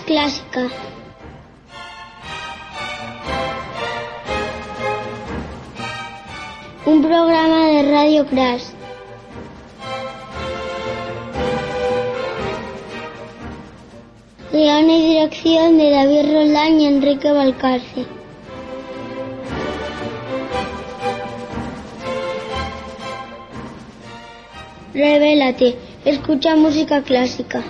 Crash Clásica. Un programa de Radio Crash. Guión y dirección de David Roldán y Enrique Valcarce. Revélate, escucha música clásica.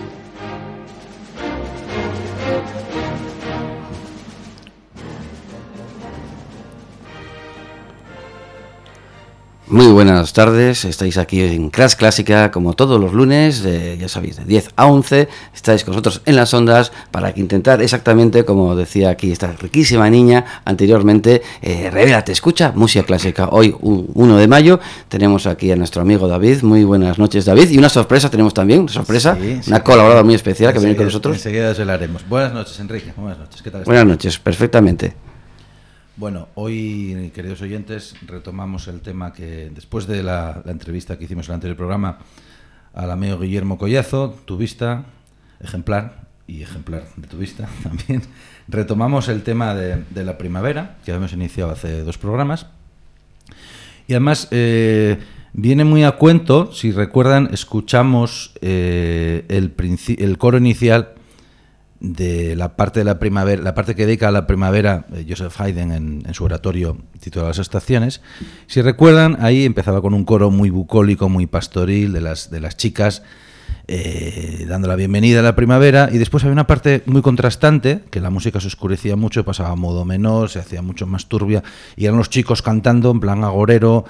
Muy buenas tardes, estáis aquí en Crash Clásica como todos los lunes, ya sabéis, de 10 a 11, estáis con nosotros en las ondas para que intentar exactamente, como decía aquí esta riquísima niña anteriormente, revélate, escucha música clásica. Hoy, 1 de mayo, tenemos aquí a nuestro amigo David. Muy buenas noches, David, y una sorpresa tenemos también, una colaboradora muy especial que viene con nosotros. Enseguida desvelaremos. Buenas noches, Enrique, buenas noches, ¿qué tal? Buenas noches, perfectamente. Bueno, hoy, queridos oyentes, retomamos el tema que después de la entrevista que hicimos en el anterior programa al amigo Guillermo Collazo, tubista, ejemplar de tubista también, retomamos el tema de la primavera, que habíamos iniciado hace 2 programas, y además viene muy a cuento, si recuerdan, escuchamos el coro inicial de la parte de la primavera, la parte que dedica a la primavera Joseph Haydn en su oratorio titulado Las Estaciones. Si recuerdan, ahí empezaba con un coro muy bucólico, muy pastoril de las chicas dando la bienvenida a la primavera, y después había una parte muy contrastante, que la música se oscurecía mucho, pasaba a modo menor, se hacía mucho más turbia, y eran los chicos cantando en plan agorero,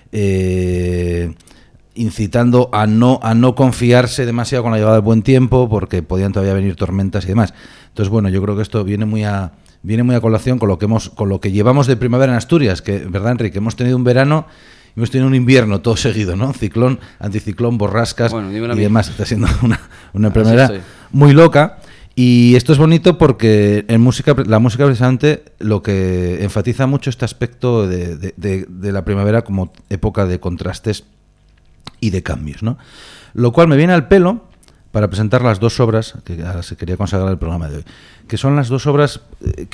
incitando a no confiarse demasiado con la llegada del buen tiempo, porque podían todavía venir tormentas y demás. Entonces, bueno, yo creo que esto viene muy a colación con lo que llevamos de primavera en Asturias, que, ¿verdad, Enrique? Hemos tenido un verano, hemos tenido un invierno todo seguido, ¿no? Ciclón, anticiclón, borrascas y demás. Está siendo una primavera muy loca. Y esto es bonito porque en la música precisamente lo que enfatiza mucho este aspecto de la primavera como época de contrastes y de cambios, ¿no? Lo cual me viene al pelo para presentar las 2 obras que ahora se quería consagrar el programa de hoy, que son las 2 obras en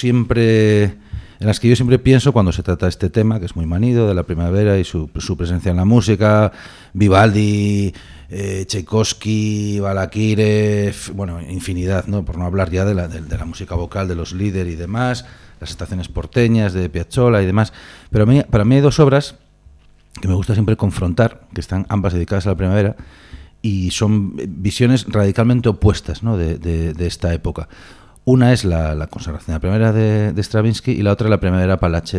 las que yo siempre pienso cuando se trata de este tema, que es muy manido, de la primavera y su presencia en la música. Vivaldi, Tchaikovsky, Balakirev, bueno, infinidad, ¿no? Por no hablar ya de la música vocal de los líderes y demás, las estaciones porteñas de Piazzolla y demás. Pero para mí hay 2 obras que me gusta siempre confrontar, que están ambas dedicadas a la primavera, y son visiones radicalmente opuestas, ¿no? de esta época. Una es la consagración de la primavera de Stravinsky, y la otra la primavera Palache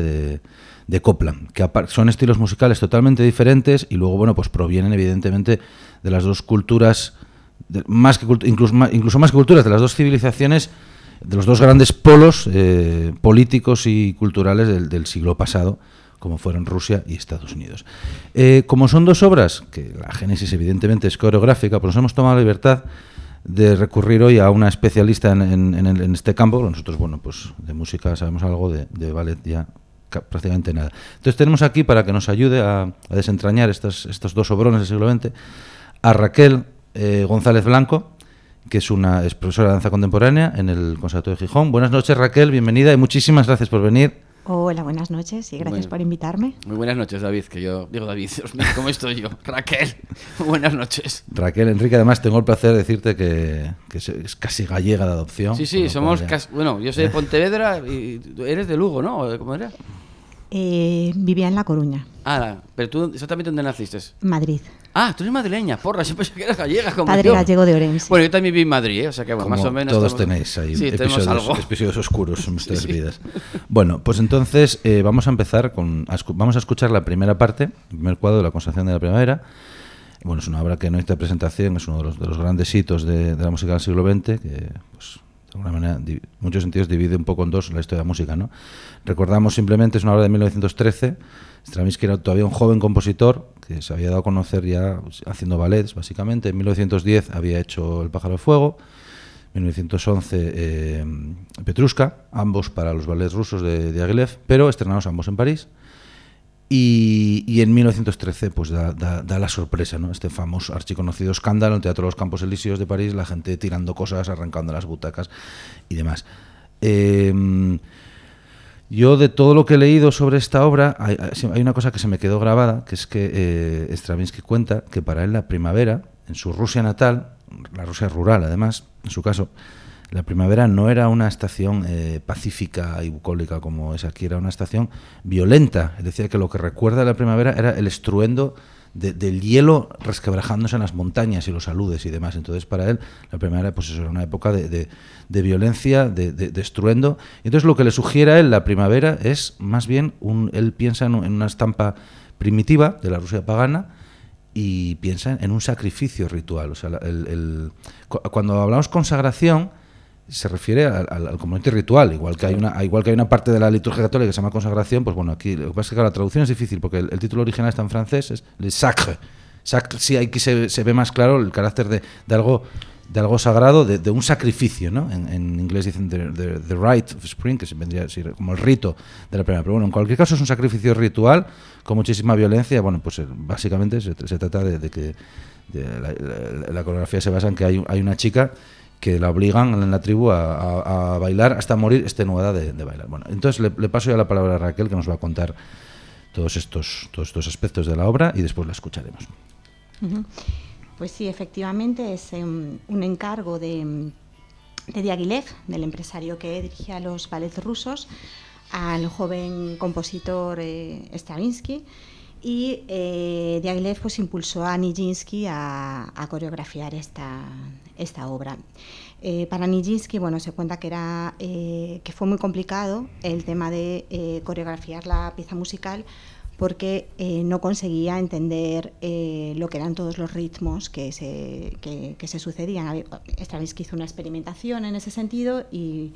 de Copland, que son estilos musicales totalmente diferentes, y luego, bueno, pues provienen evidentemente de las 2 culturas, incluso más que culturas, de las 2 civilizaciones, de los 2 grandes polos políticos y culturales del siglo pasado, como fueron Rusia y Estados Unidos. Como son 2 obras, que la génesis evidentemente es coreográfica, pues nos hemos tomado la libertad de recurrir hoy a una especialista en este campo. Nosotros, bueno, pues de música sabemos algo, de ballet ya prácticamente nada. Entonces tenemos aquí, para que nos ayude a desentrañar estos 2 obrones del siglo XX, a Raquel González Blanco, que es profesora de danza contemporánea en el Conservatorio de Gijón. Buenas noches, Raquel, bienvenida y muchísimas gracias por venir. Hola, buenas noches y gracias por invitarme. Muy buenas noches, David, que yo digo David, Dios mío, ¿cómo estoy yo? Raquel, buenas noches. Raquel, Enrique, además tengo el placer de decirte que es casi gallega de adopción. Sí, somos bueno, yo soy de Pontevedra y eres de Lugo, ¿no? ¿Cómo era? Vivía en La Coruña. Pero tú, ¿exactamente dónde naciste? Madrid. Tú eres madrileña, porra, yo pensé que eras gallega como Padre yo. gallego de Orense. Bueno, yo también viví en Madrid, o sea que bueno, más o menos todos tenéis ahí episodios oscuros en vuestras vidas. Bueno, pues entonces vamos a empezar vamos a escuchar la primera parte, el primer cuadro de la consagración de la primavera. Bueno, es una obra que no necesita presentación, es uno de los grandes hitos de la música del siglo XX, que pues de alguna manera, en muchos sentidos, divide un poco en 2 la historia de la música, ¿no? Recordamos simplemente, es una obra de 1913. Stravinsky era todavía un joven compositor que se había dado a conocer ya haciendo ballets, básicamente. En 1910 había hecho El pájaro de fuego, en 1911 Petrushka, ambos para los ballets rusos de Diaghilev, pero estrenados ambos en París. Y en 1913 pues da la sorpresa, ¿no? Este famoso archiconocido escándalo en el Teatro de los Campos Elíseos de París, la gente tirando cosas, arrancando las butacas y demás. Yo, de todo lo que he leído sobre esta obra, hay una cosa que se me quedó grabada, que es que Stravinsky cuenta que para él la primavera, en su Rusia natal, la Rusia rural además, en su caso, la primavera no era una estación pacífica y bucólica como es aquí, era una estación violenta. Es decir, que lo que recuerda de la primavera era el estruendo del hielo resquebrajándose en las montañas y los aludes y demás. Entonces, para él, la primavera pues eso, era una época de violencia, de estruendo. Y entonces, lo que le sugiere a él la primavera es más bien, él piensa en una estampa primitiva de la Rusia pagana, y piensa en un sacrificio ritual. O sea, cuando hablamos consagración, se refiere al componente ritual, igual que hay una parte de la liturgia católica que se llama consagración. Pues bueno, aquí lo que pasa es que la traducción es difícil, porque el título original está en francés, es Le Sacre. Sí, aquí se ve más claro el carácter de algo sagrado, de un sacrificio, ¿no? En inglés dicen the rite of spring, que se vendría a decir como el rito de la primavera. Pero bueno, en cualquier caso es un sacrificio ritual con muchísima violencia. Bueno, pues básicamente se trata de que la coreografía se basa en que hay una chica que la obligan en la tribu a bailar hasta morir extenuada de bailar. Bueno, entonces le paso ya la palabra a Raquel, que nos va a contar todos estos aspectos de la obra, y después la escucharemos. Uh-huh. Pues sí, efectivamente es un encargo de Diaghilev, del empresario que dirigía los ballets rusos, al joven compositor Stravinsky. Y Diaghilev pues impulsó a Nijinsky a coreografiar esta obra. Para Nijinsky, bueno, se cuenta que fue muy complicado el tema de coreografiar la pieza musical, porque no conseguía entender lo que eran todos los ritmos que se sucedían. Stravinsky hizo una experimentación en ese sentido, y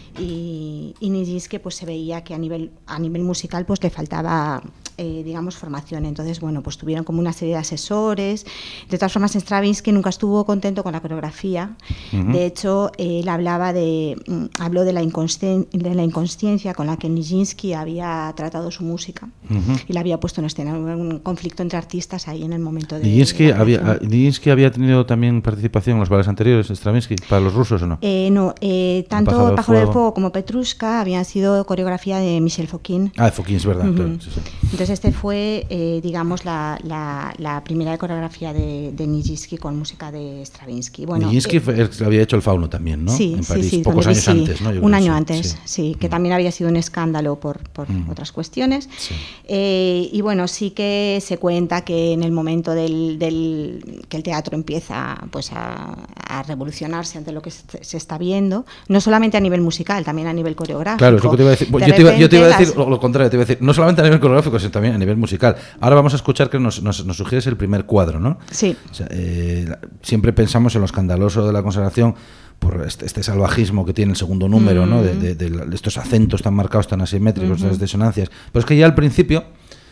Nijinsky pues se veía que a nivel musical pues le faltaba digamos formación. Entonces, bueno, pues tuvieron como una serie de asesores. De todas formas, Stravinsky nunca estuvo contento con la coreografía. Uh-huh. De hecho, él habló de la inconsciencia con la que Nijinsky había tratado su música. Uh-huh. Y la había puesto en escena, un conflicto entre artistas ahí en el momento de... ¿Nijinsky había tenido también participación en los ballets anteriores, Stravinsky, para los rusos o no? No, tanto El Pájaro del Fuego como Petrushka habían sido coreografía de Michel Fokine. Ah, de Fokine, es verdad. Uh-huh. Claro, sí. Entonces este fue, digamos, la primera coreografía de Nijinsky con música de Stravinsky. Bueno, Nijinsky había hecho el Fauno también, ¿no? Sí, en París, sí, pocos años antes, ¿no? Un año antes, sí, que también había sido un escándalo por otras cuestiones. Sí. Y bueno, sí que se cuenta que en el momento que el teatro empieza pues a revolucionarse ante lo que se está viendo, no solamente a nivel musical, también a nivel coreográfico. Claro, es lo que te iba a decir. Yo te iba a decir lo contrario, te iba a decir, no solamente a nivel coreográfico, sino también a nivel musical. Ahora vamos a escuchar que nos sugieres el primer cuadro, ¿no? Sí. O sea, siempre pensamos en lo escandaloso de la consagración por este salvajismo que tiene el segundo número, ¿no? De estos acentos tan marcados, tan asimétricos, estas disonancias. Pero es que ya al principio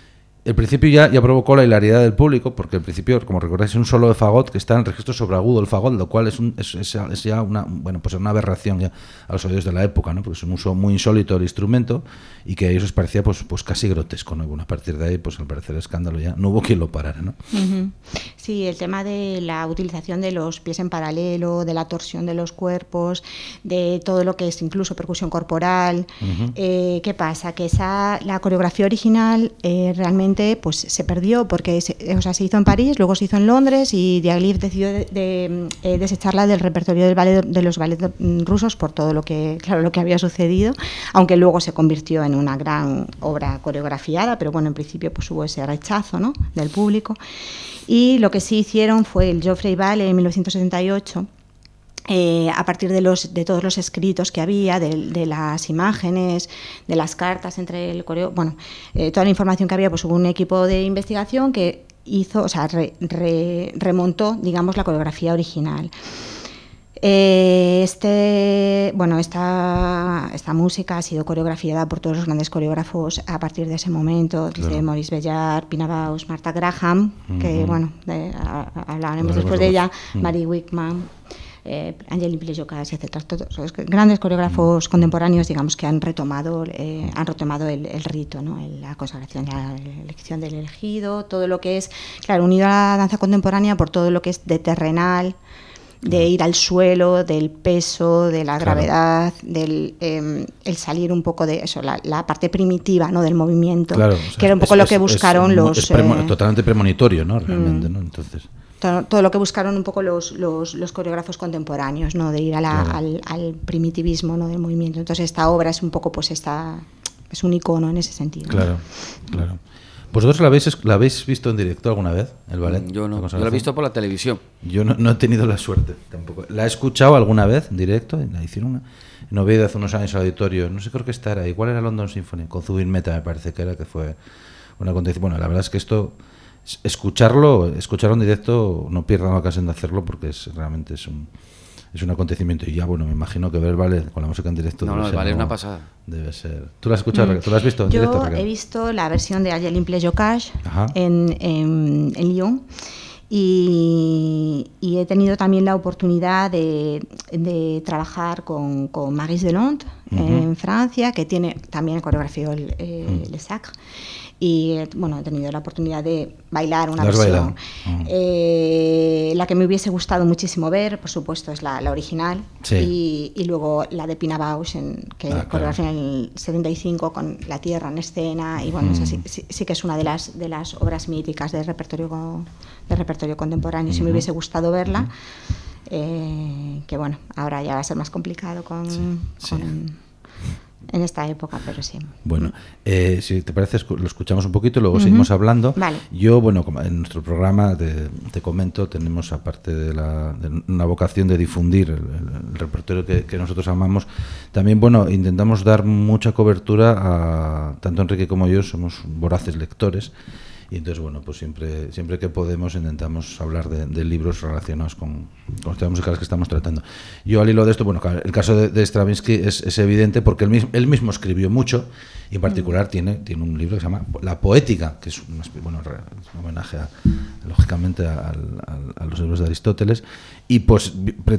ya provocó la hilaridad del público, porque al principio, como recordáis, es un solo de fagot que está en el registro sobreagudo del fagot, lo cual es ya una aberración ya a los oídos de la época, ¿no? Porque es un uso muy insólito del instrumento, y que a ellos les parecía pues casi grotesco, ¿no? Y bueno, a partir de ahí, pues al parecer el escándalo ya no hubo quien lo parara, ¿no? Uh-huh. Sí, el tema de la utilización de los pies en paralelo, de la torsión de los cuerpos, de todo lo que es incluso percusión corporal. Uh-huh. ¿Qué pasa? Que la coreografía original realmente pues se perdió, porque se hizo en París, luego se hizo en Londres, y Diaghilev decidió desecharla del repertorio de los ballets rusos por todo lo que había sucedido, aunque luego se convirtió en una gran obra coreografiada, pero bueno, en principio pues hubo ese rechazo, ¿no?, del público. Y lo que sí hicieron fue el Joffrey Ballet en 1978. A partir de todos los escritos que había, de las imágenes, de las cartas entre el coreo, bueno, toda la información que había, pues hubo un equipo de investigación que hizo, remontó, digamos, la coreografía original. Esta música ha sido coreografiada por todos los grandes coreógrafos a partir de ese momento, desde claro. Maurice Béjart, Pina Bausch, Martha Graham, que bueno, hablaremos después de ella, Mary Wickman, Angelin Plejocas, etcétera. Todos los grandes coreógrafos contemporáneos, digamos, que han retomado el rito, ¿no? La consagración, la elección del elegido, todo lo que es, claro, unido a la danza contemporánea por todo lo que es de terrenal, de ir al suelo, del peso, de la gravedad, del el salir un poco de eso, la parte primitiva, ¿no? Del movimiento, claro, o sea, que era un poco lo que buscaron totalmente premonitorio, ¿no? Realmente, ¿no? Entonces, todo lo que buscaron un poco los coreógrafos contemporáneos, ¿no? De ir a al primitivismo, ¿no? Del movimiento. Entonces esta obra es un poco, pues es un icono en ese sentido. Claro, ¿no? Claro. ¿Vosotros la habéis visto en directo alguna vez, el ballet? Yo no, yo la he visto por la televisión. Yo no he tenido la suerte tampoco. La he escuchado alguna vez en directo, la hicieron en Oviedo hace unos años al auditorio, no sé, creo que esta era, igual era London Symphony, con Zubin Mehta me parece que fue una acontecimiento. Bueno, la verdad es que esto, escucharlo en directo, no pierdan la ocasión de hacerlo porque realmente es un acontecimiento. Y ya, bueno, me imagino que ver el ballet con la música en directo... No, el ballet es una pasada. Debe ser... ¿Tú lo has escuchado? ¿Tú lo has visto en directo, Raquel? Yo he visto la versión de Angelin Plejocas en Lyon y he tenido también la oportunidad de trabajar con Maryse Delonde en Francia, que tiene también coreografiado Le Sacre. Y bueno, he tenido la oportunidad de bailar una versión. La que me hubiese gustado muchísimo ver, por supuesto, es la original. Sí. Y luego la de Pina Bausch, que coreografía en el 75 con La Tierra en escena. Y bueno, esa sí que es una de las obras míticas del repertorio contemporáneo. Si me hubiese gustado verla, que bueno, ahora ya va a ser más complicado en esta época, pero sí. Bueno, si te parece, lo escuchamos un poquito y luego seguimos hablando. Vale. Yo, bueno, en nuestro programa, te comento, tenemos, aparte de una vocación de difundir el repertorio que nosotros amamos, también, bueno, intentamos dar mucha cobertura a, tanto Enrique como yo, somos voraces lectores, y entonces, bueno, pues siempre que podemos intentamos hablar de libros relacionados con los temas musicales que estamos tratando. Yo, al hilo de esto, bueno, el caso de Stravinsky es evidente porque él mismo escribió mucho, y en particular tiene un libro que se llama La Poética, que es un homenaje lógicamente a los libros de Aristóteles, y pues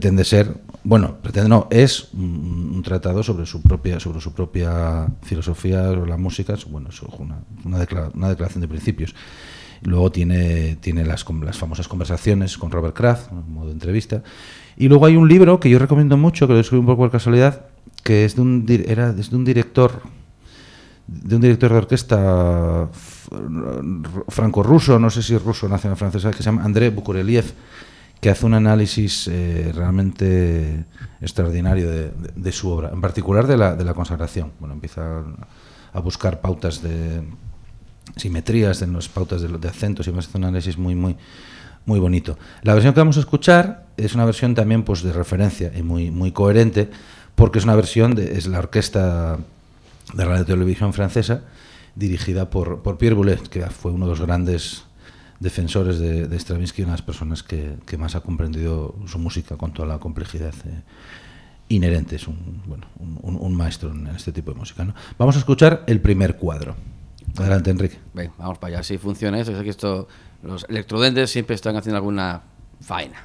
es un tratado sobre su propia filosofía, sobre la música, una declaración de principios. Luego tiene las famosas conversaciones con Robert Kraft, en modo de entrevista. Y luego hay un libro que yo recomiendo mucho, que lo descubrí un poco por casualidad, que es de un director de orquesta franco-ruso, no sé si ruso, nacional francesa, que se llama André Bukureliev, que hace un análisis realmente extraordinario de su obra, en particular de la consagración. Bueno, empieza a buscar pautas de simetrías en las pautas de acentos, y hace un análisis muy bonito. La versión que vamos a escuchar es una versión también, pues, de referencia y muy coherente, porque es una versión es la orquesta de la televisión francesa, dirigida por Pierre Boulez, que fue uno de los grandes defensores de Stravinsky, una de las personas que más ha comprendido su música con toda la complejidad inherente. Es un maestro en este tipo de música, ¿no? Vamos a escuchar el primer cuadro. Adelante, Enrique. Ven, vamos para allá. Si funciona eso, es que los electrodentes siempre están haciendo alguna faena.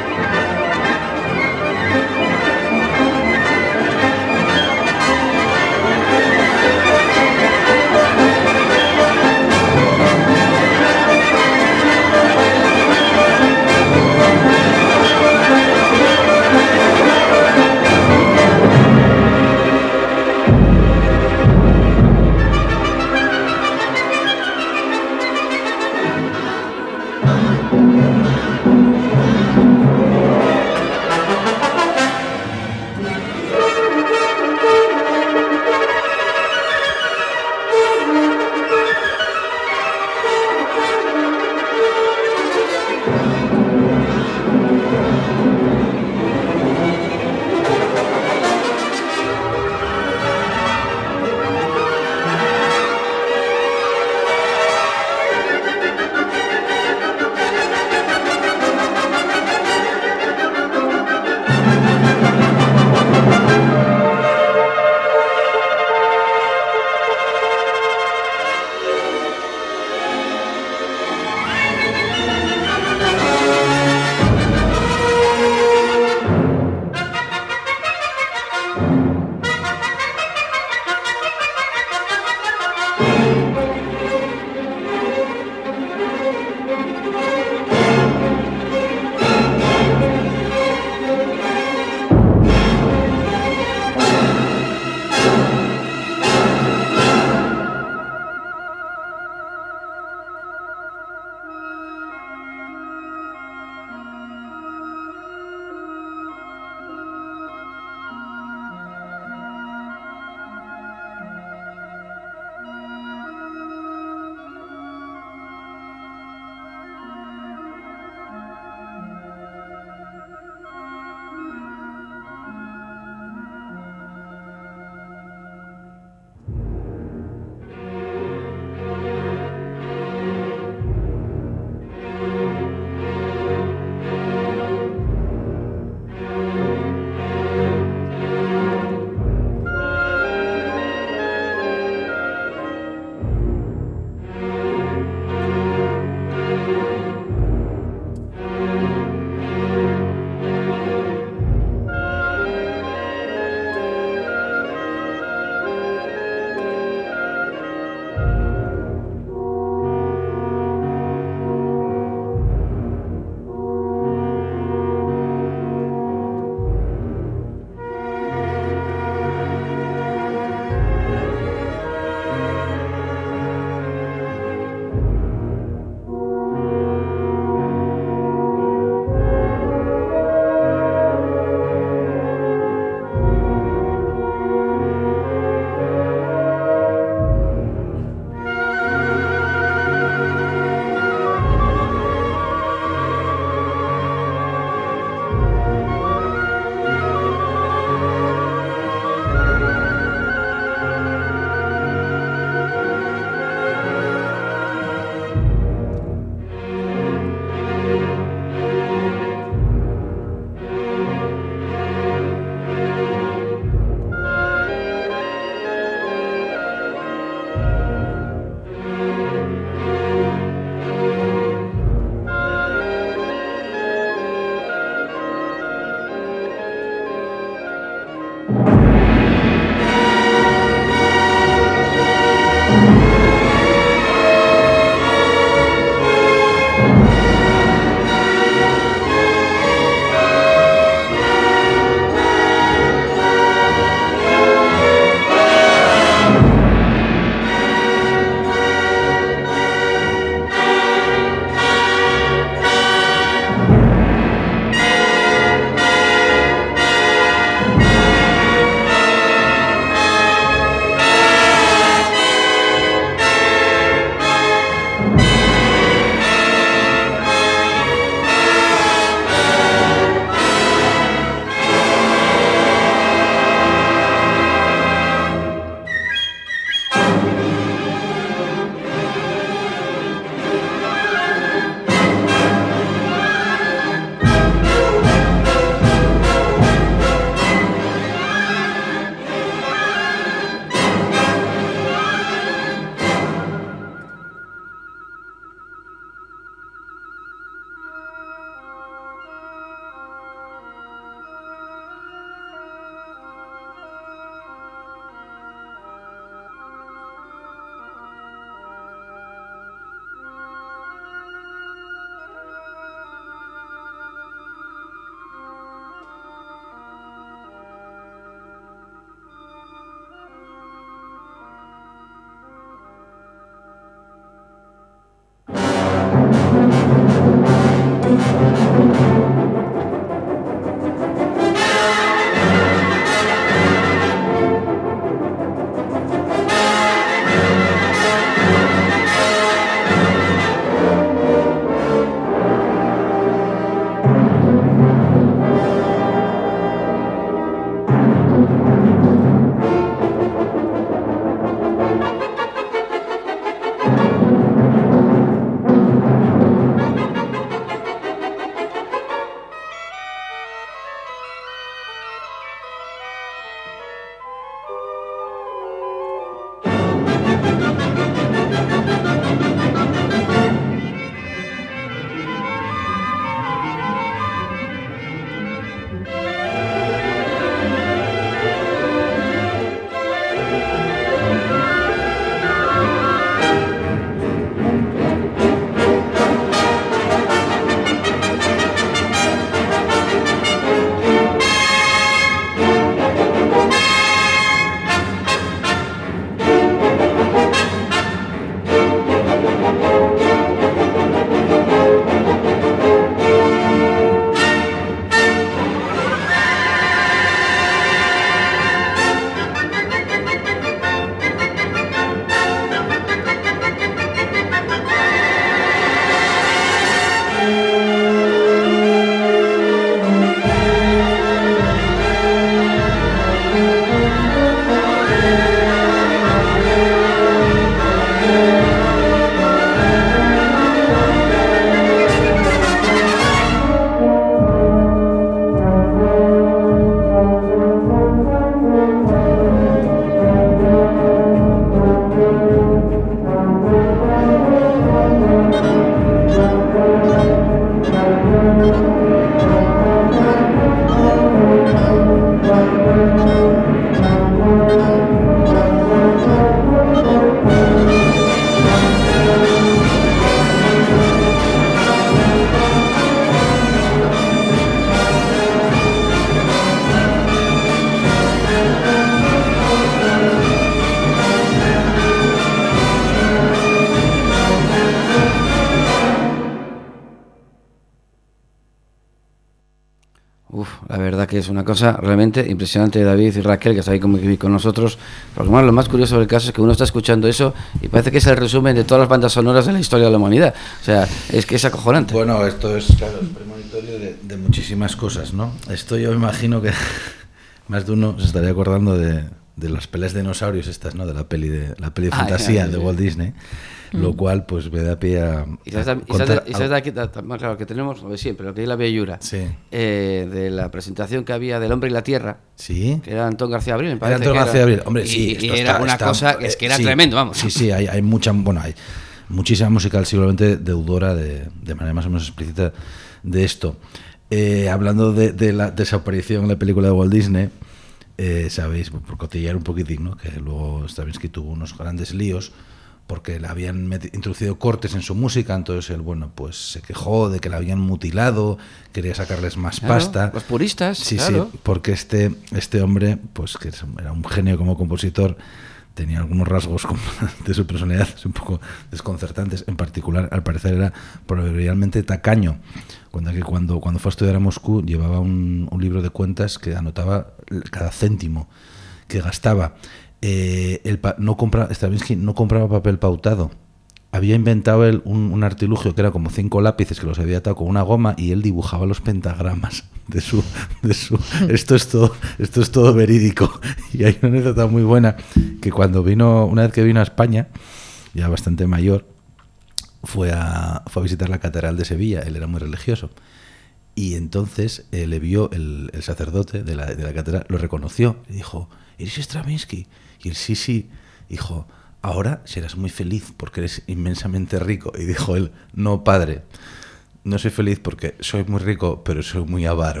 La verdad que es una cosa realmente impresionante, David y Raquel, que está ahí con nosotros. Lo más curioso del caso es que uno está escuchando eso y parece que es el resumen de todas las bandas sonoras de la historia de la humanidad. O sea, es que es acojonante. Bueno, esto es, claro, el premonitorio de muchísimas cosas, ¿no? Esto yo me imagino que más de uno se estaría acordando de las peleas de dinosaurios estas, ¿no? De la peli de fantasía de Walt Disney. Lo cual pues me da pie a y sabes de aquí, claro, que tenemos lo de siempre, lo que es la bellura, sí. De la presentación que había del Hombre y la Tierra, sí, que era Antón García Abril, me parece. Antón García Abril, hombre, sí, y era una cosa que es que era sí, tremendo, vamos. Sí, hay muchísima música del siglo XX deudora de manera más o menos explícita de esto. Hablando de la desaparición en la película de Walt Disney, sabéis, por cotillar un poquitín, ¿no? Que luego Stravinsky tuvo unos grandes líos porque le habían introducido cortes en su música, entonces él, bueno, pues se quejó de que la habían mutilado, quería sacarles más pasta. Los puristas, sí, claro. Sí, porque este hombre, pues que era un genio como compositor, tenía algunos rasgos de su personalidad un poco desconcertantes. En particular, al parecer, era proverbialmente tacaño. Cuando fue a estudiar a Moscú, llevaba un libro de cuentas que anotaba cada céntimo que gastaba. Stravinsky no compraba papel pautado. Había inventado él un artilugio que era como 5 lápices que los había atado con una goma y él dibujaba los pentagramas de su esto es todo verídico. Y hay una anécdota muy buena que una vez que vino a España, ya bastante mayor, fue a visitar la catedral de Sevilla. Él era muy religioso y entonces le vio el sacerdote de la catedral, lo reconoció y dijo: ¿eres Stravinsky? Y él sí, dijo: ahora serás muy feliz porque eres inmensamente rico. Y dijo él: no, padre, no soy feliz porque soy muy rico, pero soy muy avaro.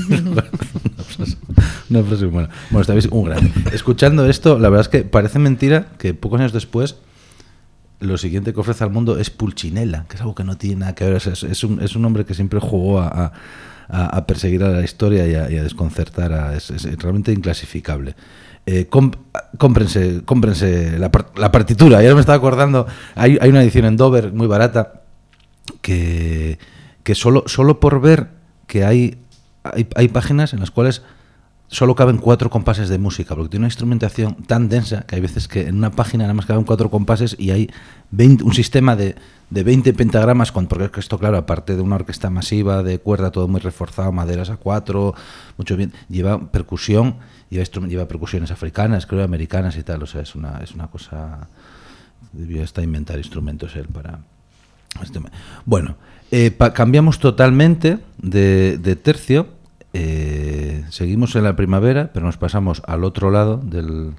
Una frase buena. Bueno, estáis un gran. Escuchando esto, la verdad es que parece mentira que pocos años después lo siguiente que ofrece al mundo es Pulcinella, que es algo que no tiene nada que ver. Es un hombre que siempre jugó a perseguir a la historia y a desconcertar. Es realmente inclasificable. Cómprense la partitura. Ya me estaba acordando, hay una edición en Dover muy barata que solo por ver que hay páginas en las cuales solo caben 4 compases de música, porque tiene una instrumentación tan densa que hay veces que en una página nada más caben 4 compases y hay un sistema de 20 pentagramas, porque esto, claro, aparte de una orquesta masiva de cuerda, todo muy reforzado, maderas a 4, mucho bien, lleva percusión, lleva percusiones africanas, creo, americanas y tal. O sea, es una cosa. Debió hasta inventar instrumentos él para. Bueno, cambiamos totalmente de tercio. Seguimos en la primavera, pero nos pasamos al otro lado del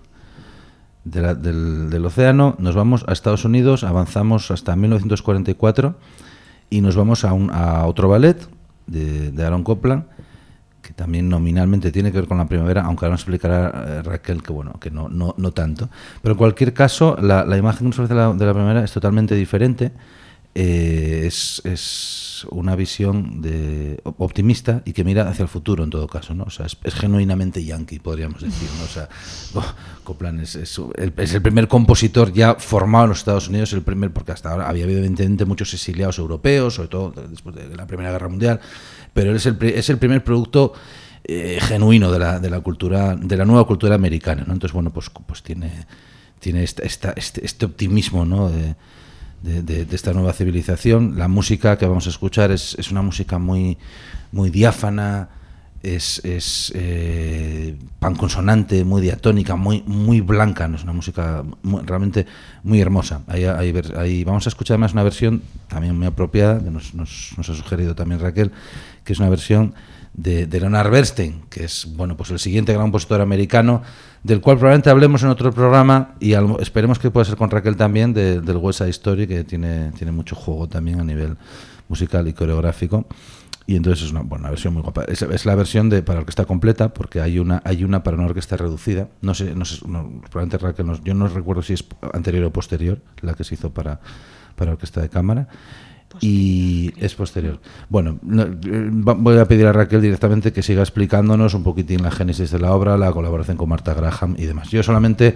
océano. Nos vamos a Estados Unidos, avanzamos hasta 1944 y nos vamos a otro ballet de Aaron Copland, que también nominalmente tiene que ver con la primavera, aunque ahora nos explicará Raquel que no tanto. Pero en cualquier caso, la imagen que nos ofrece de la primavera es totalmente diferente. Es una visión optimista y que mira hacia el futuro en todo caso, ¿no? O sea, es genuinamente yankee, podríamos decir, ¿no? O sea, Copland es el primer compositor ya formado en los Estados Unidos, porque hasta ahora había habido evidentemente muchos exiliados europeos, sobre todo después de la Primera Guerra Mundial, pero él es el primer producto genuino de la cultura, de la nueva cultura americana, ¿no? Entonces, bueno, pues tiene este optimismo, ¿no? De esta nueva civilización. La música que vamos a escuchar es una música muy, muy diáfana, es panconsonante, muy diatónica, muy blanca, ¿no? Es una música realmente muy hermosa. Ahí vamos a escuchar además una versión también muy apropiada, que nos ha sugerido también Raquel, que es una versión de Leonard Bernstein, que es, bueno, pues el siguiente gran compositor americano, del cual probablemente hablemos en otro programa, y esperemos que pueda ser con Raquel también, del West Side Story, que tiene mucho juego también a nivel musical y coreográfico. Y entonces es una versión muy guapa. Es la versión para orquesta completa, porque hay una para una orquesta reducida. No sé, probablemente Raquel, yo no recuerdo si es anterior o posterior la que se hizo para orquesta de cámara. Y es posterior. Bueno, voy a pedir a Raquel directamente que siga explicándonos un poquitín la génesis de la obra, la colaboración con Martha Graham y demás. Yo solamente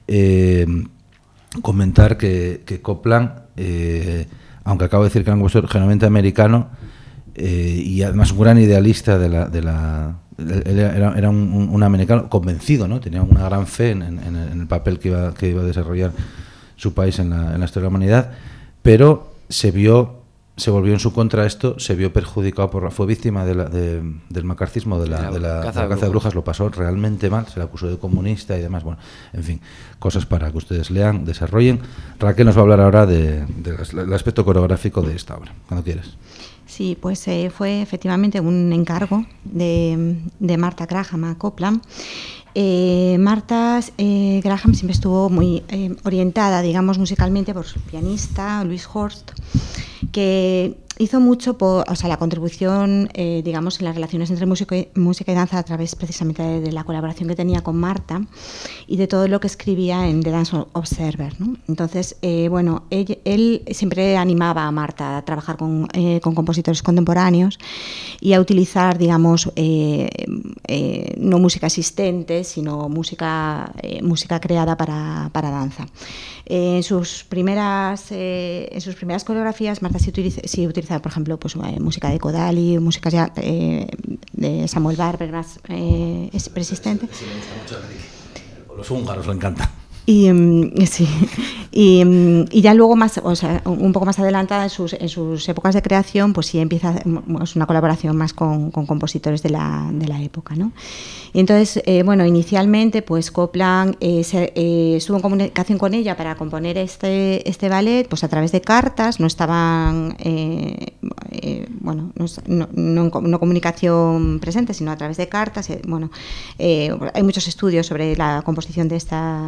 comentar que Copland, aunque acabo de decir que era un compositor generalmente americano, y además un gran idealista él era un americano convencido, ¿no? Tenía una gran fe en el papel que iba a desarrollar su país en la historia de la humanidad, pero se volvió en su contra esto, se vio perjudicado fue víctima del macarcismo, de la caza de brujas, lo pasó realmente mal, se le acusó de comunista y demás. Bueno, en fin, cosas para que ustedes lean, desarrollen. Raquel nos va a hablar ahora del aspecto coreográfico de esta obra, cuando quieras. Sí, pues fue efectivamente un encargo de Martha Graham a Copland. Martha Graham siempre estuvo muy orientada, digamos, musicalmente por su pianista, Louis Horst, que hizo mucho por, o sea, la contribución, digamos, en las relaciones entre música y danza a través precisamente de la colaboración que tenía con Martha y de todo lo que escribía en The Dance Observer, ¿no? Entonces, bueno, él siempre animaba a Martha a trabajar con compositores contemporáneos y a utilizar, digamos, no música existente, sino música creada para danza. En sus primeras coreografías, Martha sí utilizaba, por ejemplo, pues, música de Kodály, música ya de Samuel Barber, más persistente. Sí, me gusta mucho. Los húngaros le encantan. Y sí, y ya luego más, o sea, un poco más adelantada en sus épocas de creación, pues sí empieza una colaboración más con compositores de la época, ¿no? Y entonces, bueno, inicialmente, pues Copland estuvo en comunicación con ella para componer este ballet, pues a través de cartas, no estaban, bueno, no comunicación presente, sino a través de cartas. Bueno, hay muchos estudios sobre la composición de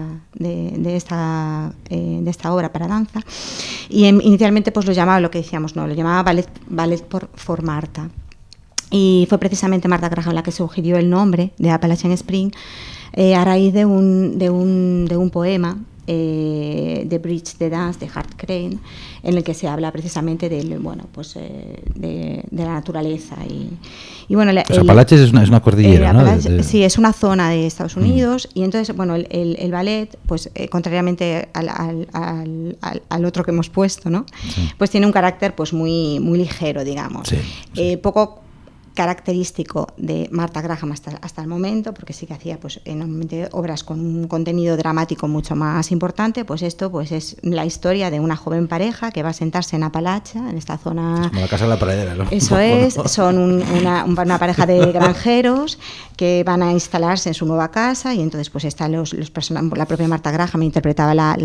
esta obra para danza, y inicialmente pues lo llamaba, lo que decíamos, no, lo llamaba ballet for Martha, y fue precisamente Martha Graham la que sugirió el nombre de Appalachian Spring a raíz de un poema, The Bridge, The Dance, de Hart Crane, en el que se habla precisamente de la naturaleza y bueno, los Apalaches es una cordillera, ¿no? Sí, es una zona de Estados Unidos. Y entonces, bueno, el ballet, pues contrariamente al otro que hemos puesto, ¿no? Sí. Pues tiene un carácter pues muy ligero, digamos. Sí, sí. Poco característico de Martha Graham hasta el momento, porque sí que hacía pues enormemente obras con un contenido dramático mucho más importante. Pues esto pues es la historia de una joven pareja que va a sentarse en Apalachia, en esta zona. Es como la casa de la pradera, ¿no? Eso es, ¿no? Son una pareja de granjeros que van a instalarse en su nueva casa, y entonces pues están los personajes. La propia Martha Graham interpretaba a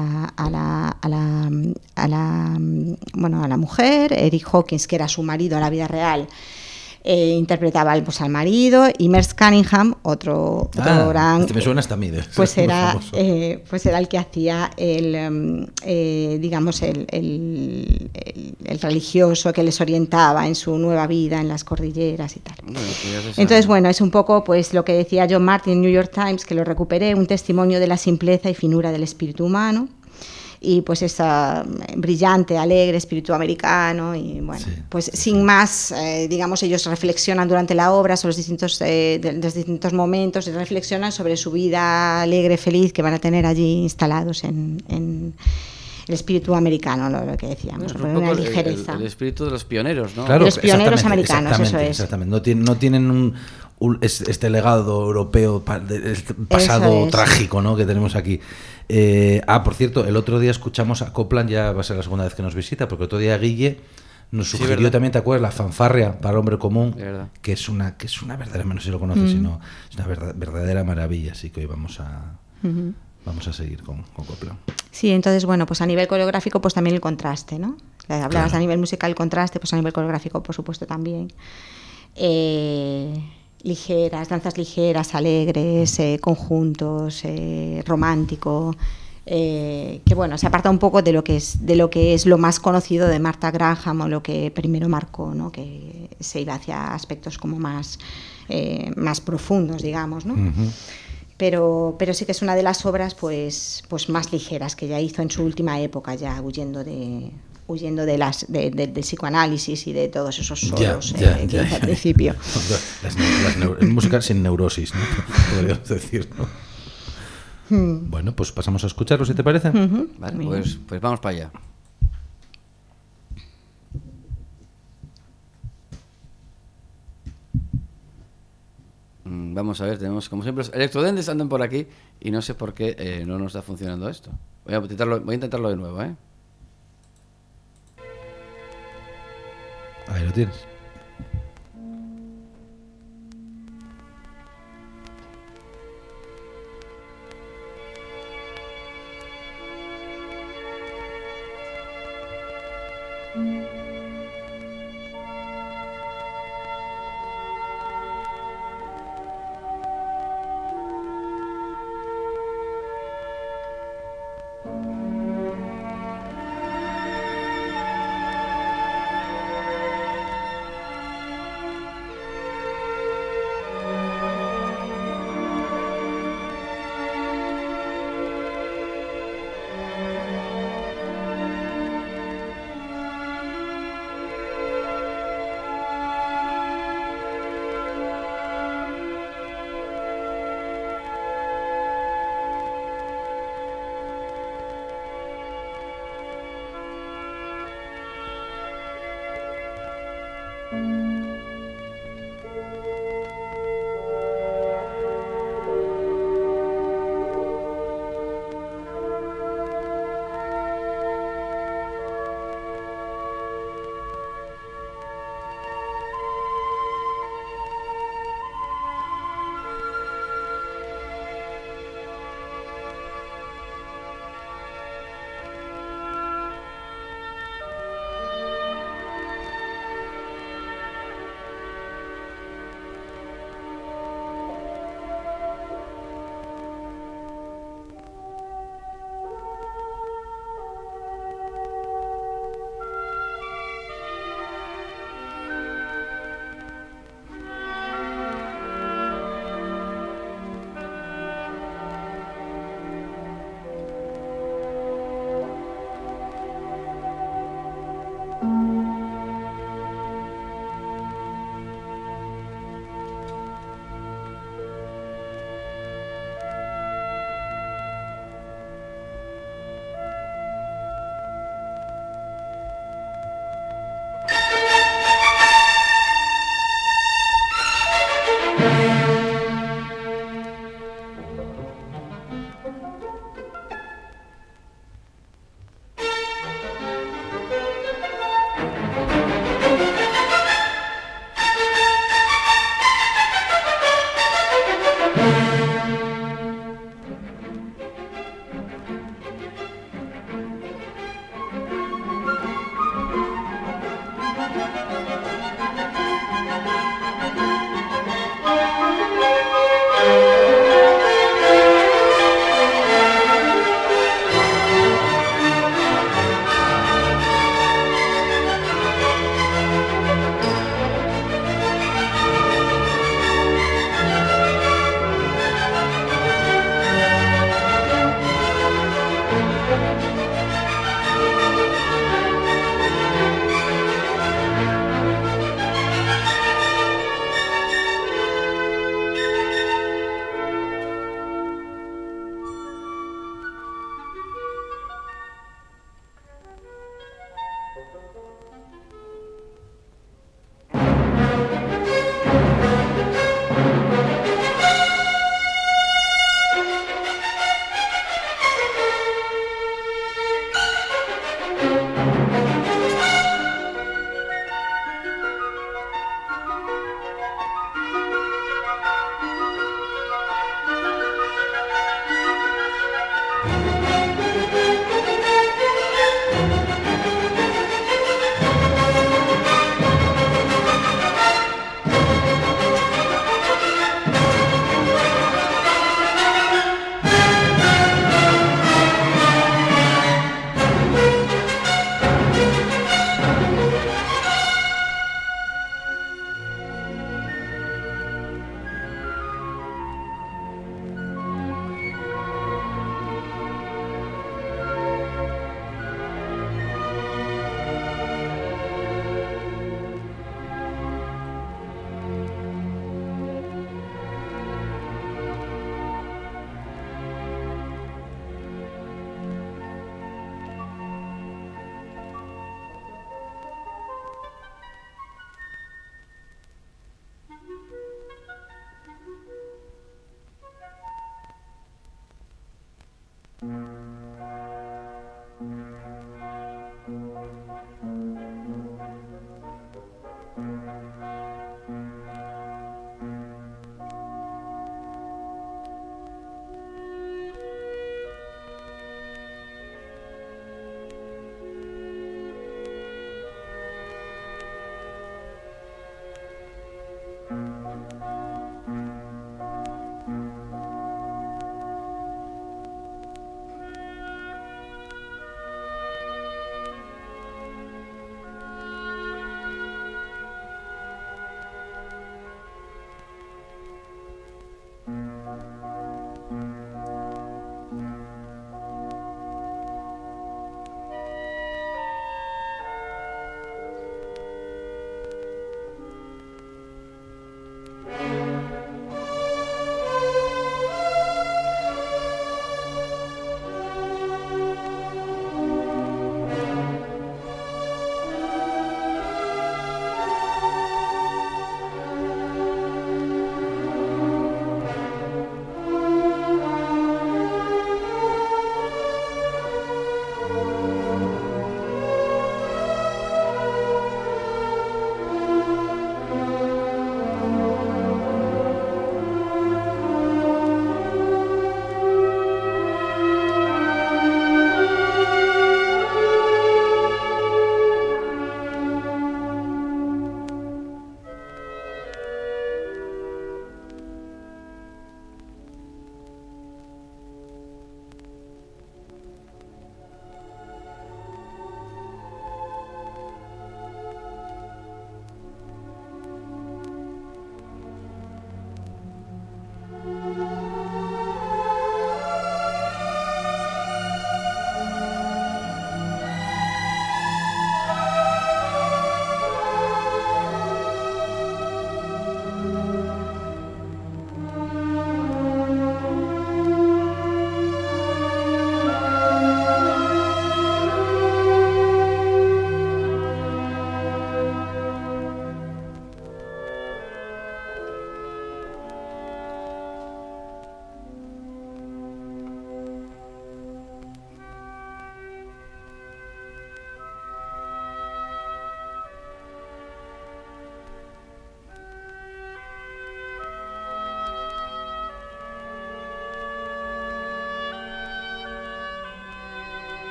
la mujer, Eric Hawkins, que era su marido en la vida real, interpretaba pues al marido, y Merce Cunningham, otro gran, me suena hasta a mí, pues era el que hacía digamos el religioso que les orientaba en su nueva vida en las cordilleras y tal. Entonces, bueno, es un poco pues lo que decía John Martin en New York Times, que lo recuperé, un testimonio de la simpleza y finura del espíritu humano. Y pues esa brillante, alegre espíritu americano, y bueno, sí, pues sí, sin más, digamos, ellos reflexionan durante la obra sobre los distintos momentos, y reflexionan sobre su vida alegre, feliz, que van a tener allí instalados en el espíritu americano, lo que decíamos, bueno, una ligereza. El espíritu de los pioneros, ¿no? Claro, los pioneros americanos, eso es. Exactamente, no tienen este legado europeo, pasado trágico, ¿no?, que tenemos aquí. Por cierto, el otro día escuchamos a Copland, ya va a ser la segunda vez que nos visita, porque otro día Guille nos sugirió también, ¿te acuerdas? La fanfarria para el hombre común, que es una verdadera, no sé si lo conoces, sino es una verdadera maravilla, así que hoy vamos a seguir con Copland. Sí, entonces, bueno, pues a nivel coreográfico, pues también el contraste, ¿no? Hablabas a nivel musical, el contraste, pues a nivel coreográfico, por supuesto, también. Ligeras, danzas ligeras, alegres, conjuntos, romántico, que bueno, se aparta un poco de lo que es lo más conocido de Martha Graham, o lo que primero marcó, ¿no? Que se iba hacia aspectos como más profundos, digamos, ¿no? Uh-huh. Pero sí que es una de las obras pues más ligeras que ella hizo en su última época, ya huyendo del psicoanálisis y de todos esos solos que hizo al principio. Las música sin neurosis, ¿no? Podríamos decir, ¿no? Bueno, pues pasamos a escucharlo, si te parece. Uh-huh. Vale, pues vamos para allá. Vamos a ver, tenemos como siempre los electrodendes andan por aquí y no sé por qué no nos está funcionando esto. Voy a intentarlo de nuevo, ¿eh? Ahí lo tienes.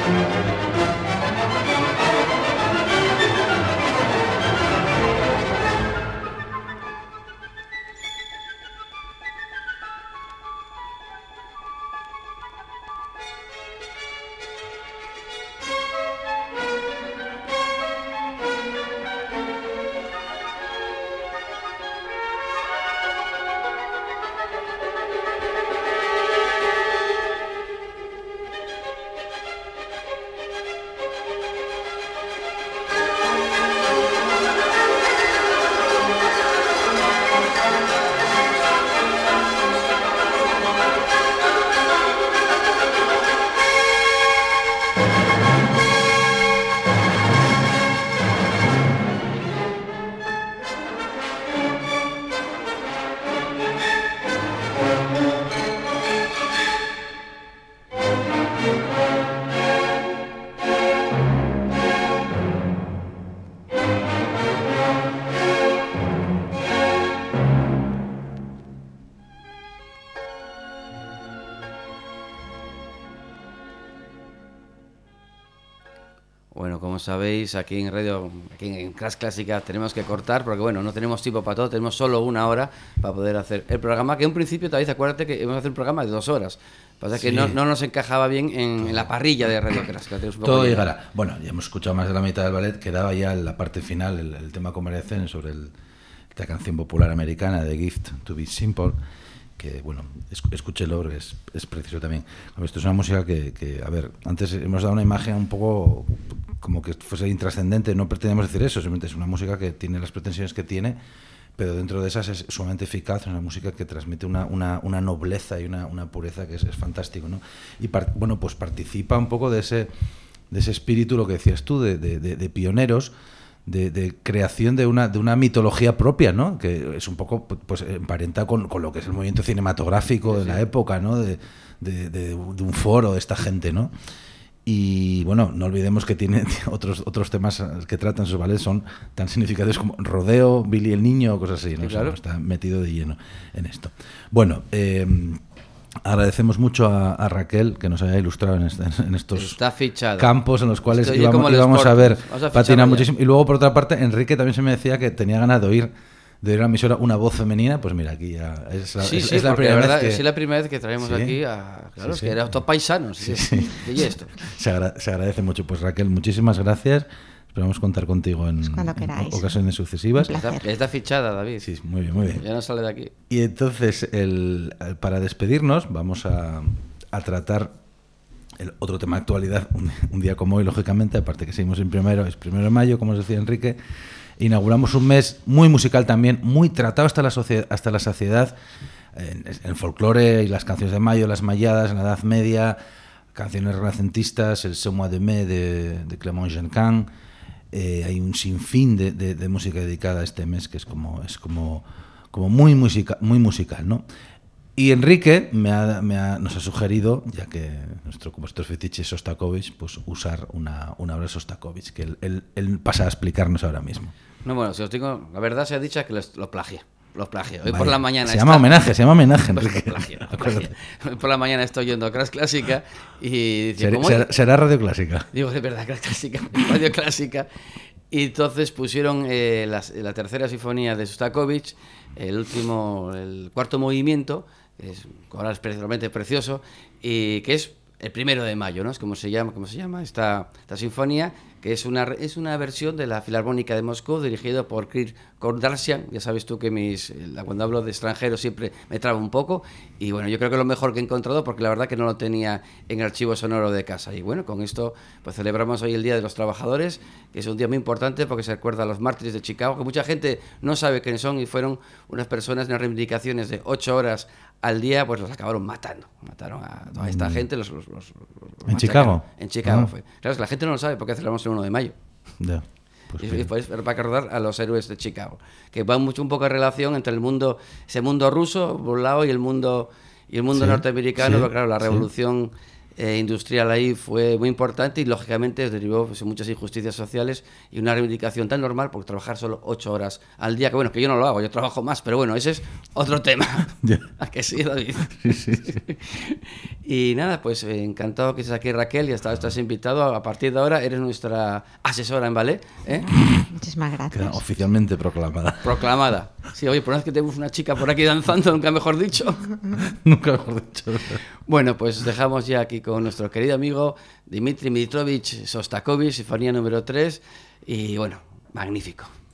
Bueno, como sabéis, aquí en Radio, aquí en Crash Clásica tenemos que cortar porque, bueno, no tenemos tiempo para todo, tenemos solo una hora para poder hacer el programa, que en un principio, David, acuérdate que íbamos a hacer un programa de 2 horas. Pasa que no nos encajaba bien en la parrilla de Radio Clásica. Todo llegará. Bueno, ya hemos escuchado más de la mitad del ballet, quedaba ya en la parte final, el tema con María Zen sobre esta canción popular americana de Gift to Be Simple, que bueno, escúchelo porque es precioso también. Esto es una música que, a ver, antes hemos dado una imagen un poco como que fuese intrascendente, no pretendemos decir eso, simplemente es una música que tiene las pretensiones que tiene, pero dentro de esas es sumamente eficaz, es una música que transmite una nobleza y una pureza que es fantástico, ¿no? Y bueno, pues participa un poco de ese espíritu, lo que decías tú, de pioneros, de creación de una mitología propia, ¿no? Que es un poco pues emparenta con lo que es el movimiento cinematográfico de la época, ¿no? De un foro de esta gente, ¿no? Y bueno, no olvidemos que tiene otros temas que tratan sus ballets, son tan significativos como Rodeo, Billy el Niño, cosas así, ¿no? Sí, claro. O sea, está metido de lleno en esto. Bueno, agradecemos mucho a Raquel que nos haya ilustrado en estos campos en los cuales íbamos a ver patinar muchísimo. Y luego, por otra parte, Enrique también se me decía que tenía ganas de oír en la emisora una voz femenina. Pues mira, aquí ya es la primera vez que... Sí, la primera vez que traemos aquí claro, que era todos paisanos. Y esto. Se agradece mucho. Pues Raquel, muchísimas gracias. Esperamos contar contigo en ocasiones sucesivas. Está fichada, David. Sí, muy bien, muy bien. Ya no sale de aquí. Y entonces, para despedirnos, vamos a tratar el otro tema de actualidad, un día como hoy, lógicamente, aparte que seguimos es 1 de mayo, como os decía Enrique. Inauguramos un mes muy musical también, muy tratado hasta la saciedad, en el folclore y las canciones de mayo, las malladas, en la Edad Media, canciones renacentistas, el Ce mois de mai de Clément Gencan. Hay un sinfín de música dedicada a este mes que es como muy musical, ¿no? Y Enrique nos ha sugerido, ya que nuestro compositor fetiche es Sostakovich, pues usar una obra de Sostakovich, que él pasa a explicarnos ahora mismo. No, bueno, si os digo, la verdad sea dicha que lo plagié. Hoy vale. Por la mañana... Se llama homenaje, Enrique. Hoy por la mañana estoy oyendo Crash Clásica y... ¿Será Radio Clásica? Digo, de verdad, Crash Clásica, Radio Clásica. Y entonces pusieron la tercera sinfonía de Sostakovich, el cuarto movimiento, que es realmente precioso, y que es el 1 de mayo, ¿no? Es como se llama esta sinfonía, que es una versión de la Filarmónica de Moscú, dirigido por Kirk Kardashian. Ya sabes tú que cuando hablo de extranjeros siempre me trabo un poco, y bueno, yo creo que es lo mejor que he encontrado, porque la verdad que no lo tenía en el archivo sonoro de casa. Y bueno, con esto pues celebramos hoy el Día de los Trabajadores, que es un día muy importante porque se recuerda a los mártires de Chicago, que mucha gente no sabe quiénes son, y fueron unas personas en las reivindicaciones de 8 horas al día, pues los acabaron matando. Mataron a toda esta gente. ¿En Chicago? En Chicago fue. Claro, la gente no lo sabe porque celebramos el 1 de mayo. Ya. Y pues para recordar a los héroes de Chicago, que va un poco en relación entre ese mundo ruso por un lado y el mundo norteamericano, pero claro, la revolución industrial ahí fue muy importante y lógicamente derivó pues, en muchas injusticias sociales y una reivindicación tan normal por trabajar solo 8 horas al día, que bueno, que yo no lo hago, yo trabajo más, pero bueno, ese es otro tema. ¿A que sí, David? Sí. Y nada, pues encantado que estés aquí, Raquel, y hasta estás invitado. A partir de ahora eres nuestra asesora en ballet. Muchísimas gracias. Queda oficialmente proclamada. Proclamada. Sí, oye, por una vez que tenemos una chica por aquí danzando, nunca mejor dicho. Nunca mejor dicho. Bueno, pues dejamos ya aquí con nuestro querido amigo Dmitri Mitrovich Sostakovich, sinfonía número 3, y bueno, magnífico.